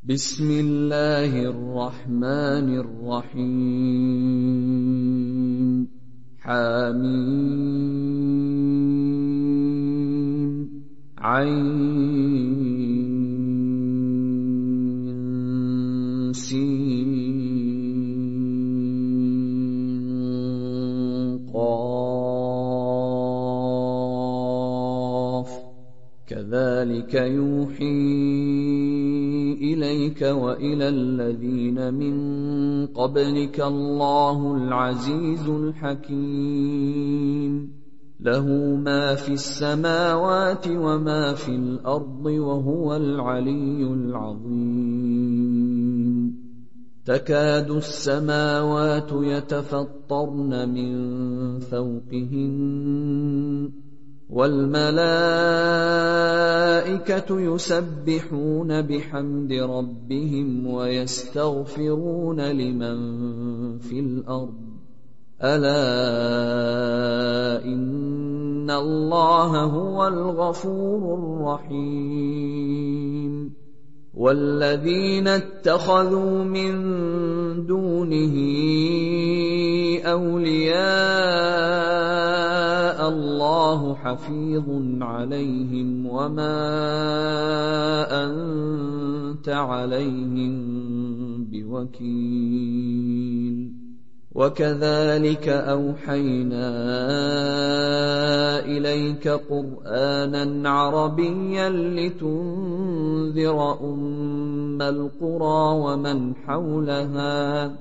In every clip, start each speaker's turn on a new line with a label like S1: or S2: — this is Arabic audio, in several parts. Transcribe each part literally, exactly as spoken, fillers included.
S1: بسم الله الرحمن الرحيم حميم عين سين قاف كذلك يوحي إليك وإلى الذين من قبلك الله العزيز الحكيم له ما في السماوات وما في الأرض وهو العلي العظيم تكاد السماوات يتفطرن من فوقهن والملائكة يسبحون بحمد ربهم ويستغفرون لمن في الأرض ألا إن الله هو الغفور الرحيم والذين اتخذوا من دونه أولياء الله حفيظ عليهم وما أنت عليهم بوكيل وكذلك أوحينا إليك قرآنا عربيا لتنذر أم القرى ومن حولها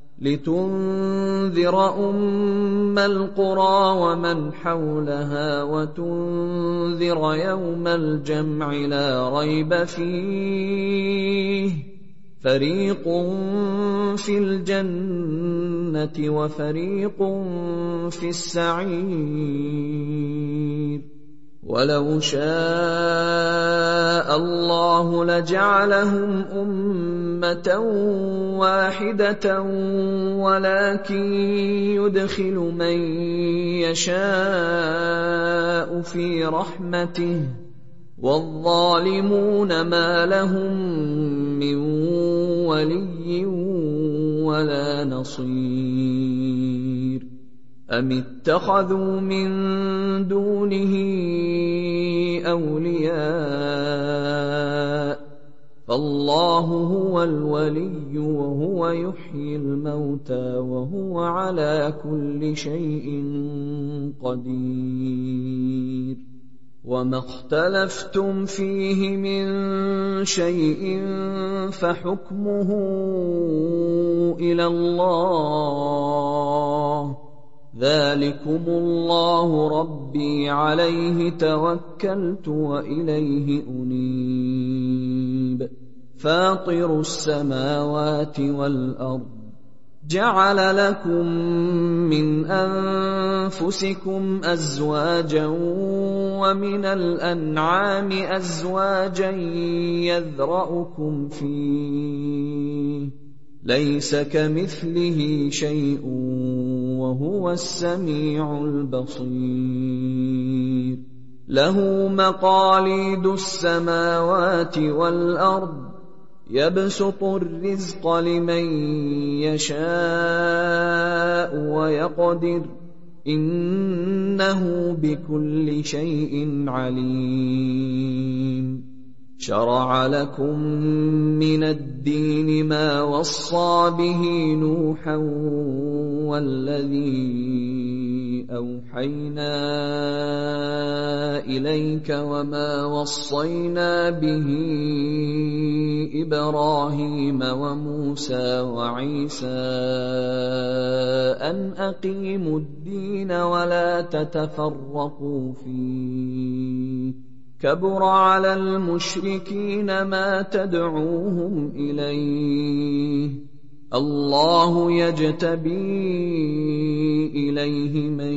S1: لتنذر أم القرى ومن حولها وتنذر يوم الجمع لا ريب فيه فريق في الجنة وفريق في السعير ولو شاء الله لجعلهم أمة واحدة ولكن يدخل من يشاء في رحمته والظالمون ما لهم من ولي ولا نصير أم اتخذوا من دونه أولياء فالله هو الولي وهو يحيي الموتى وهو على كل شيء قدير وما اختلفتم فيه من شيء فحكمه إلى الله ذلكم الله ربي عليه توكلت وإليه أنيب فاطر السماوات والأرض جعل لكم من أنفسكم أزواجا ومن الأنعام أزواجا يذرأكم فيه ليس كمثله شيء وهو السميع البصير له مقاليد السماوات والأرض يبسط الرزق لمن يشاء ويقدر إنه بكل شيء عليم شرع لكم من الدين ما وصى به نوحا والذي أوحينا إليك وما وصينا به إبراهيم وموسى وعيسى أن أقيموا الدين ولا تتفرقوا فيه كبر على المشركين ما تدعوهم إليه الله يجتبي إليه من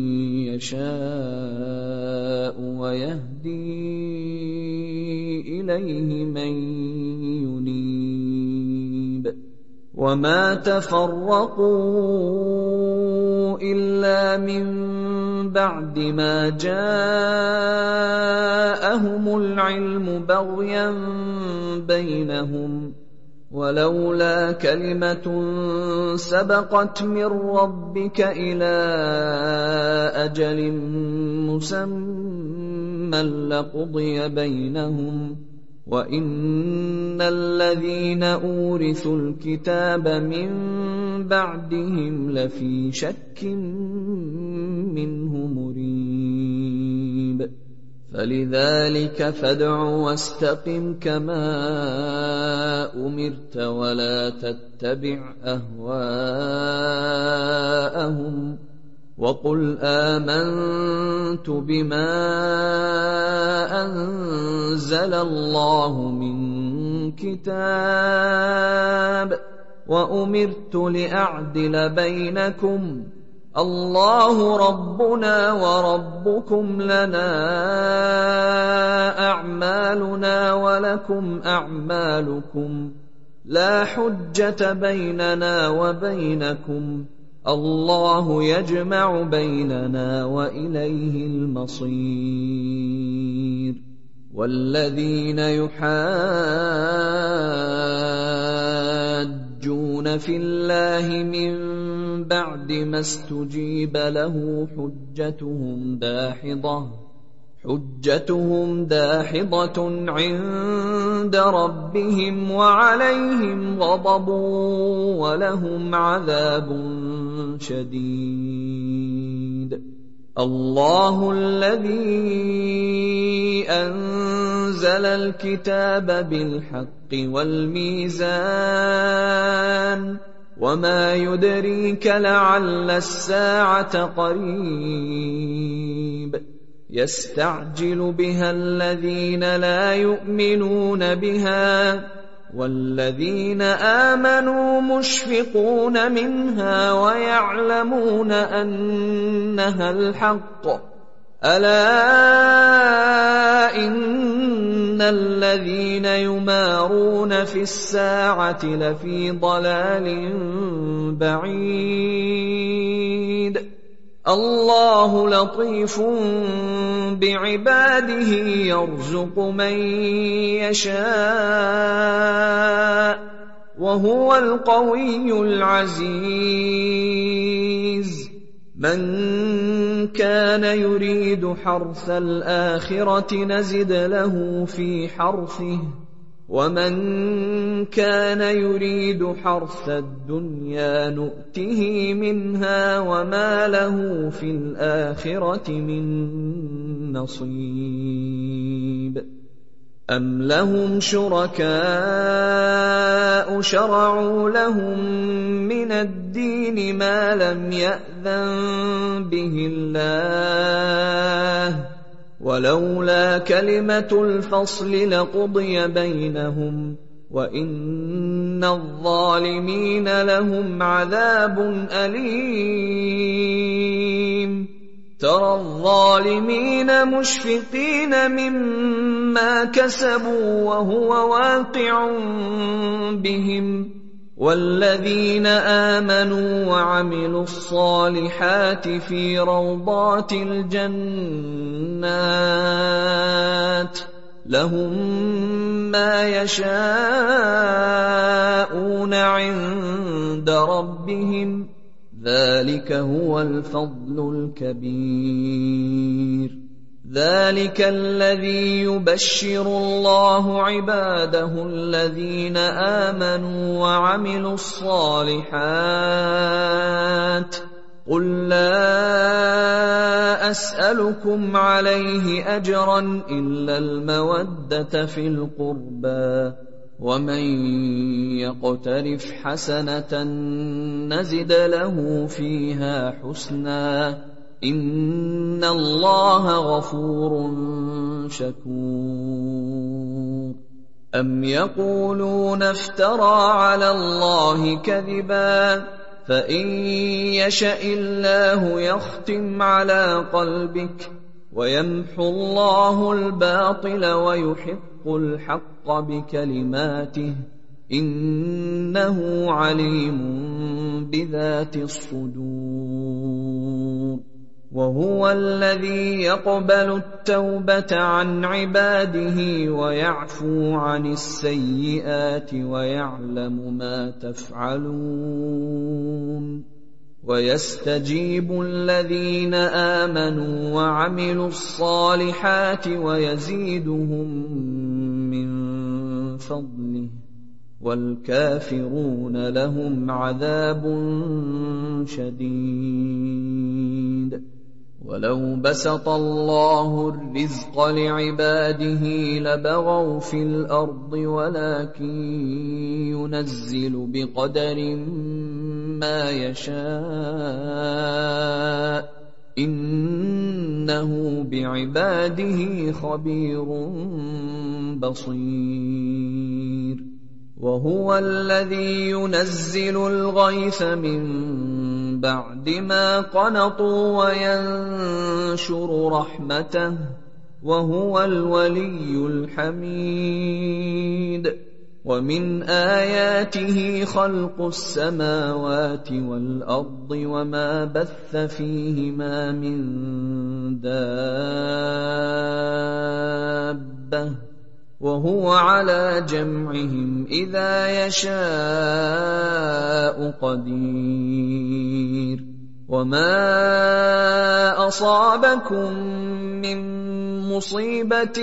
S1: يشاء ويهدي إليه من ينيب وما تفرقوا إلا من بعد ما جاءهم العلم بغيا بينهم ولولا كلمة سبقت من ربك إلى أجل مسمى لقضي بينهم وإن الذين أورثوا الكتاب من بعدهم لفي شك منه مريب فلذلك فادع واستقم كما أمرت ولا تتبع أهواءهم وقل آمنت بما أنزل الله من كتاب وأمرت لأعدل بينكم الله ربنا وربكم لنا أعمالنا ولكم أعمالكم لا حجة بيننا وبينكم الله يجمع بيننا وإليه المصير والذين يحاجون في الله من بعد ما استجيب له حجتهم داحضة حجتهم داحضة عند ربهم وعليهم غضب ولهم عذاب شديد الله الذي أنزل الكتاب بالحق والميزان وما يدريك لعل الساعة قريب يستعجل بها الذين لا يؤمنون بها والذين آمنوا مشفقون منها ويعلمون أنها الحق ألا إن الذين يمارون في الساعة لفي ضلال بعيد الله لطيف بعباده يرزق من يشاء وهو القوي العزيز من كان يريد حرث الآخرة نزد له في حرثه ومن كان يريد حرث الدنيا نؤته منها وما له في الآخرة من نصيب أم لهم شركاء شرعوا لهم من الدين ما لم يأذن به الله ولولا كلمة الفصل لقضي بينهم وإن الظالمين لهم عذاب أليم ترى الظالمين مشفقين مما كسبوا وهو واقع بهم والذين آمنوا وعملوا الصالحات في روضات الجنات لهم ما يشاءون عند ربهم ذلك هو الفضل الكبير ذلك الذي يبشر الله عباده الذين آمنوا وعملوا الصالحات قل لا أسألكم عليه أجرا إلا المودة في القربى ومن يقترف حسنة نزد له فيها حسنا إن الله غفور شكور أم يقولون افترى على الله كذبا فإن يشأ الله يختم على قلبك ويمحو الله الباطل ويحق الحق بكلماته إنه عليم بذات الصدور وهو الذي يقبل التوبة عن عباده ويعفو عن السيئات ويعلم ما تفعلون ويستجيب الذين آمنوا وعملوا الصالحات ويزيدهم من فضله والكافرون لهم عذاب شديد ولو بسط الله الرزق لعباده لبغوا في الأرض ولكن ينزل بقدر ما يشاء إنه بعباده خبير بصير وهو الذي ينزل الغيث من بعد ما قنطوا وينشر رحمته وهو الولي الحميد ومن آياته خلق السماوات والأرض وما بث فيهما من دابة وهو على جمعهم إذا يشاء قدير وما أصابكم من مصيبة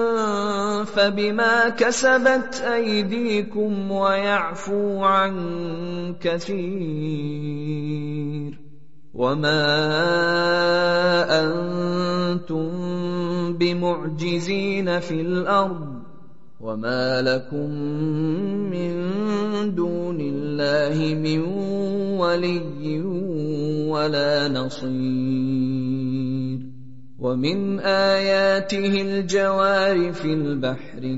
S1: فبما كسبت أيديكم ويعفو عن كثير وما أنتم بمعجزين في الأرض وما لكم من دون الله من ولي ولا نصير ومن آياته الجوار في البحر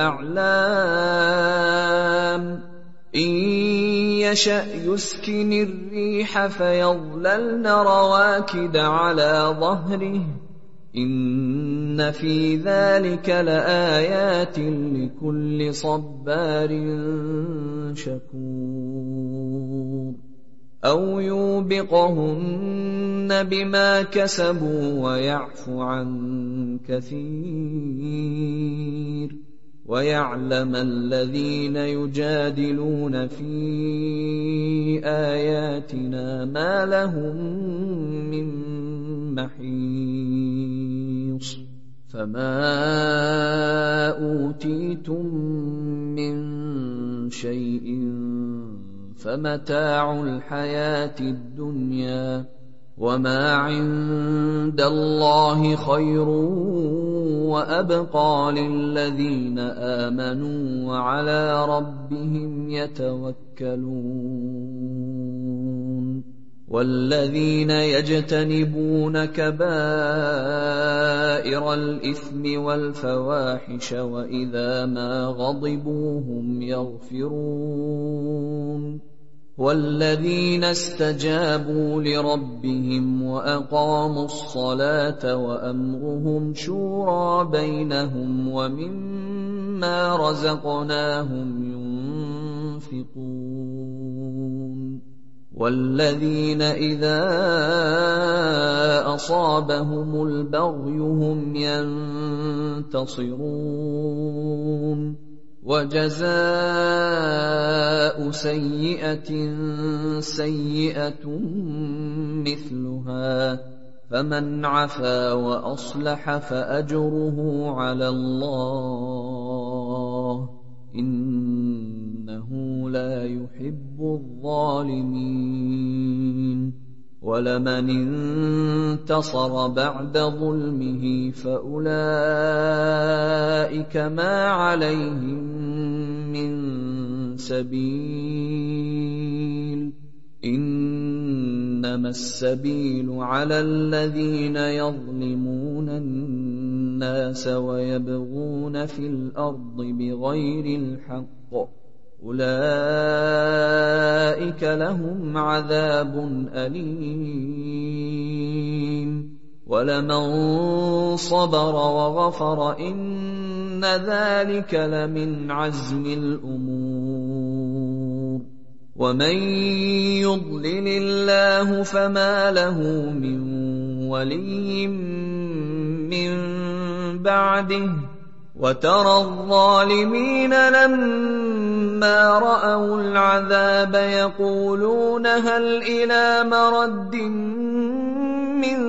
S1: كالأعلام إن يشأ يسكن الريح فيظللن رواكد على ظهره إن في ذلك لآيات لكل صبار شكور أو يوبقهن بما كسبوا ويعفو عن كثير ويعلم الذين يجادلون في آياتنا ما لهم من محيص فما أوتيتم من شيء فمتاع الحياة الدنيا وما عند الله خير وأبقى للذين آمنوا وعلى ربهم يتوكلون والذين يجتنبون كبائر الإثم والفواحش وإذا ما غضبوا هم يغفرون والذين استجابوا لربهم وأقاموا الصلاة وأمرهم شورى بينهم ومما رزقناهم ينفقون والذين إذا أصابهم البغي هم ينتصرون وجزاء سيئة سيئة مثلها فمن عفا وأصلح فأجره على الله إنه لا يحب الظالمين ولمن انتصر بعد ظلمه فأولئك ما عليهم من سبيل إنما السبيل على الذين يظلمون الناس ويبغون في الأرض بغير الحق أولئك لهم عذاب أليم ولمن صبر وغفر إن ذلك لمن عزم الأمور ومن يضلل الله فما له من وَلِيٍّ مِّن بَعْدِهِ وَتَرَى الظَّالِمِينَ لَمَّا رَأَوُا الْعَذَابَ يَقُولُونَ هَلْ إِلَىٰ مَرَدٍّ مِّن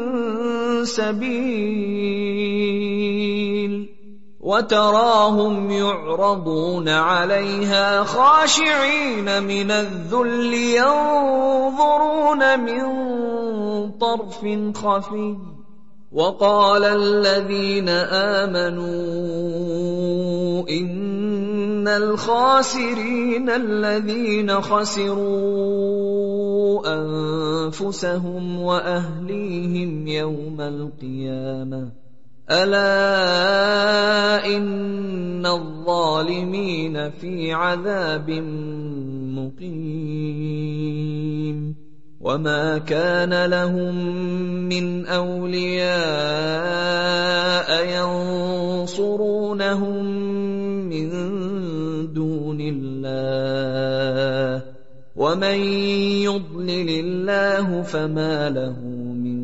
S1: سَبِيلٍ وَتَرَاهُمْ يُعْرَضُونَ عَلَيْهَا خَاشِعِينَ مِنَ الذُّلِّ يَنظُرُونَ مِن طَرْفٍ خَفِيٍّ وَقَالَ الَّذِينَ آمَنُوا إِنَّ الْخَاسِرِينَ الَّذِينَ خَسِرُوا أَنفُسَهُمْ وَأَهْلِيهِمْ يَوْمَ الْقِيَامَةِ أَلَا إِنَّ الظَّالِمِينَ فِي عَذَابٍ مُّقِيمٍ وَمَا كَانَ لَهُم مِّنْ أَوْلِيَاءَ يَنصُرُونَهُم مِّن دُونِ اللَّهِ وَمَن يُضْلِلِ اللَّهُ فَمَا لَهُ مِن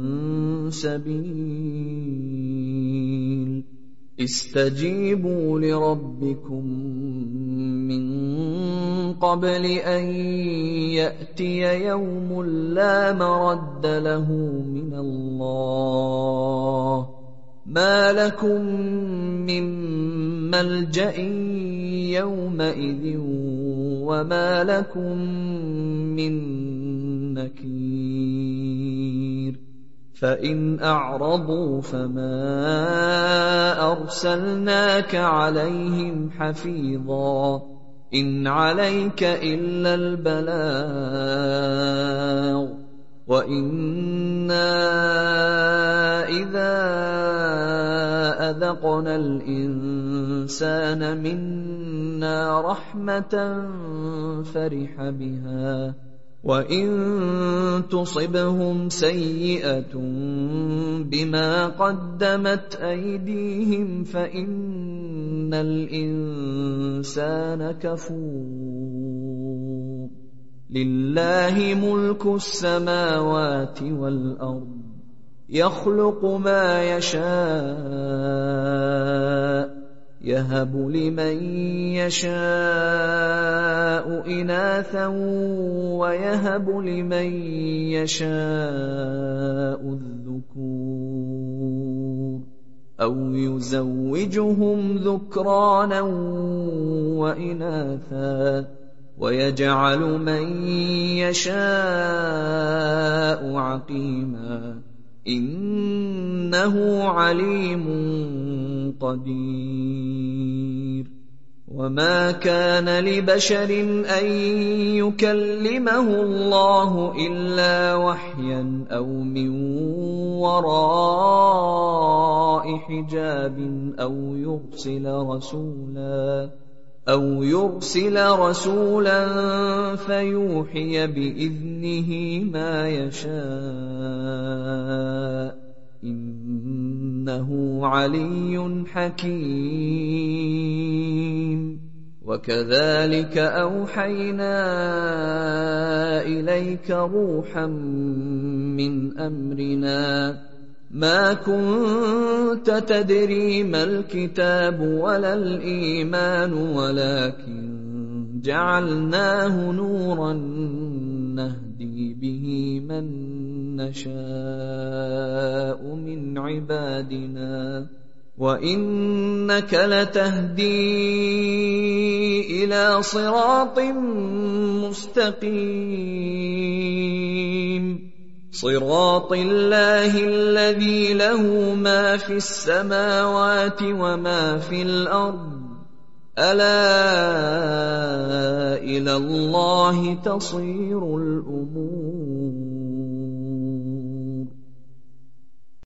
S1: سَبِيلٍ اسْتَجِيبُوا لِرَبِّكُم مِّن قَبْلِ أَن يَأْتِيَ يَوْمٌ لَّا مَرَدَّ لَهُ مِنَ اللَّهِ مَا لَكُم مِّن مَّلْجَإٍ يَوْمَئِذٍ وَمَا لَكُم مِّن نَّكِيرٍ فَإِنْ أَعْرَضُوا فَمَا أَرْسَلْنَاكَ عَلَيْهِمْ حَفِيظًا إِنْ عَلَيْكَ إِلَّا الْبَلَاغُ وَإِنَّا إِذَا أَذَقْنَا الْإِنسَانَ مِنَّا رَحْمَةً فَرِحَ بِهَا وَإِن تُصِبْهُمْ سَيِّئَةٌ بِمَا قَدَّمَتْ أَيْدِيهِمْ فَإِنَّ الْإِنسَانَ كَفُورٌ لِلَّهِ مُلْكُ السَّمَاوَاتِ وَالْأَرْضِ يَخْلُقُ مَا يَشَاءُ يَهَبُ لِمَن يَشَاءُ إِنَاثًا وَيَهَبُ لِمَن يَشَاءُ الذُّكُورَ أَوْ يُزَوِّجُهُمْ ذُكْرَانًا وَإِنَاثًا وَيَجْعَلُ مَن يَشَاءُ عَقِيمًا إِنَّهُ عَلِيمٌ قَدِيرٌ وَمَا كَانَ لِبَشَرٍ أَن يُكَلِّمَهُ اللَّهُ إِلَّا وَحْيًا أَوْ مِن وَرَاءِ حِجَابٍ أَوْ يُرْسِلَ رَسُولًا أَوْ يُرْسِلَ رَسُولًا فَيُوحِيَ بِإِذْنِهِ مَا يَشَاءُ إِنَّهُ عَلِيٌّ حَكِيمٌ وَكَذَلِكَ أَوْحَيْنَا إِلَيْكَ رُوحًا مِّنْ أَمْرِنَا مَا كُنتَ تَدْرِي مَا الْكِتَابُ وَلَا الْإِيمَانُ وَلَكِن جَعَلْنَاهُ نُورًا نَّهْدِي بِهِ مَن نَّشَاءُ مِنْ عِبَادِنَا وَإِنَّكَ لَتَهْدِي إِلَىٰ صِرَاطٍ مُّسْتَقِيمٍ صِرَاطِ اللَّهِ الَّذِي لَهُ مَا فِي السَّمَاوَاتِ وَمَا فِي الْأَرْضِ أَلَا إِلَى اللَّهِ تَصِيرُ الْأُمُورُ